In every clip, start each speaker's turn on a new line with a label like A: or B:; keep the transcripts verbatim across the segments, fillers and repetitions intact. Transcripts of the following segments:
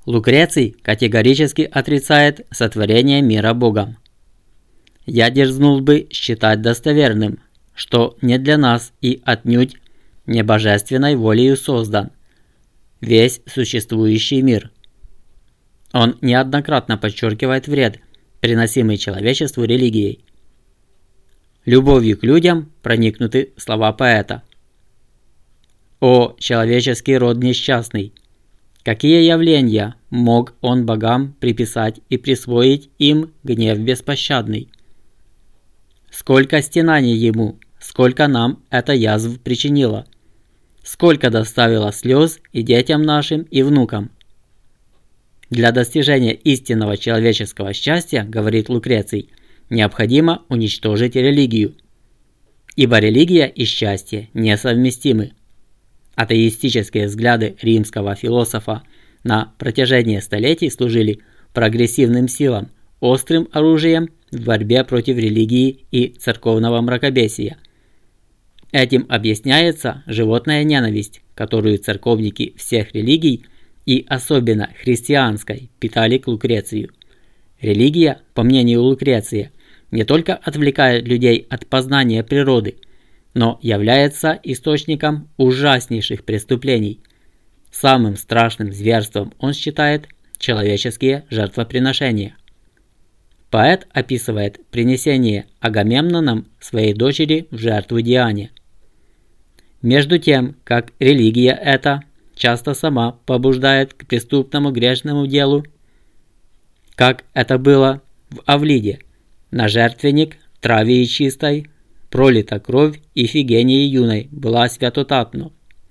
A: Лукреций категорически отрицает сотворение мира Богом. Я дерзнул бы считать достоверным, что не для нас и отнюдь не божественной волею создан весь существующий мир. Он неоднократно подчеркивает вред, приносимый человечеству религией. Любовью к людям проникнуты слова поэта. «О, человеческий род несчастный! Какие явления мог он богам приписать и присвоить им гнев беспощадный? Сколько стенаний ему, сколько нам это язв причинило, сколько доставило слез и детям нашим, и внукам. Для достижения истинного человеческого счастья, говорит Лукреций, необходимо уничтожить религию, ибо религия и счастье несовместимы. Атеистические взгляды римского философа на протяжении столетий служили прогрессивным силам, острым оружием в борьбе против религии и церковного мракобесия. Этим объясняется животная ненависть, которую церковники всех религий и особенно христианской питали к Лукрецию. Религия, по мнению Лукреция, не только отвлекает людей от познания природы, но является источником ужаснейших преступлений. Самым страшным зверством он считает человеческие жертвоприношения. Поэт описывает принесение Агамемноном своей дочери в жертву Диане. Между тем, как религия эта часто сама побуждает к преступному грешному делу, как это было в Авлиде, на жертвенник Травии чистой пролита кровь Ифигении юной была святотатно.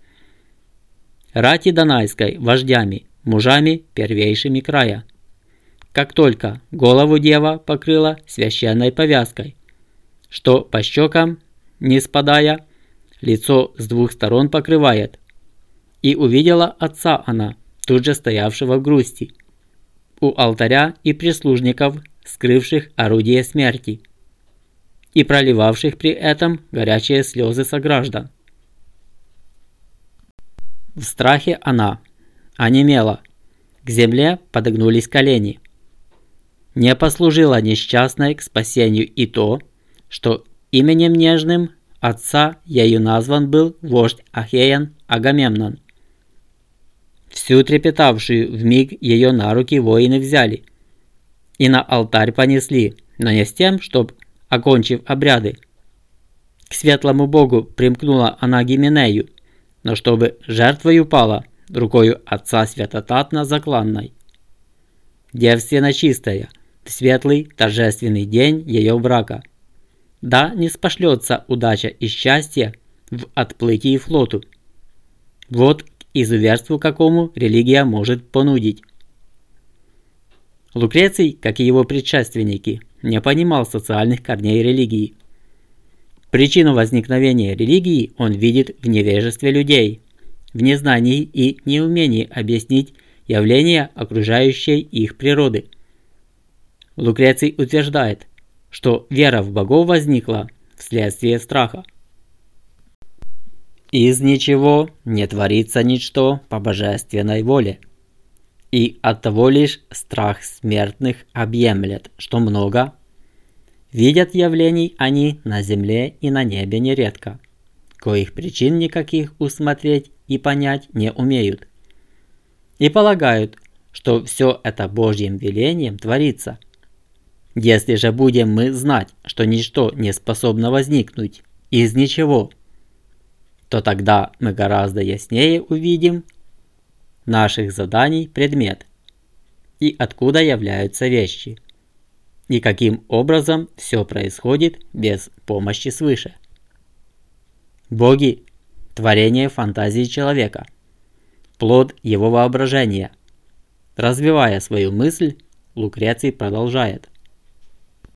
A: Рати Данайской вождями, мужами первейшими края. Как только голову дева покрыла священной повязкой, что по щекам, не спадая, лицо с двух сторон покрывает, и увидела отца она, тут же стоявшего в грусти, у алтаря и прислужников, скрывших орудие смерти, и проливавших при этом горячие слезы сограждан. В страхе она онемела, к земле подогнулись колени. Не послужило несчастной к спасению и то, что именем нежным отца ею назван был вождь Ахеян Агамемнон. Всю трепетавшую вмиг ее на руки воины взяли и на алтарь понесли, но не с тем, чтоб, окончив обряды, к светлому богу примкнула она Гименею, но чтобы жертвою пала рукою отца святотатно закланной. Девственно чистая, в светлый торжественный день ее брака. Да не спошлется удача и счастье в отплытии флоту. Вот к изуверству какому религия может понудить. Лукреций, как и его предшественники, не понимал социальных корней религии. Причину возникновения религии он видит в невежестве людей, в незнании и неумении объяснить явления окружающей их природы. Лукреций утверждает, что вера в богов возникла вследствие страха. Из ничего не творится ничто по божественной воле, и оттого лишь страх смертных объемлет, что много. Видят явлений они на земле и на небе нередко, коих причин никаких усмотреть и понять не умеют, и полагают, что все это Божьим велением творится. Если же будем мы знать, что ничто не способно возникнуть из ничего, то тогда мы гораздо яснее увидим наших заданий предмет и откуда являются вещи, и каким образом все происходит без помощи свыше. Боги – творение фантазии человека, плод его воображения. Развивая свою мысль, Лукреций продолжает.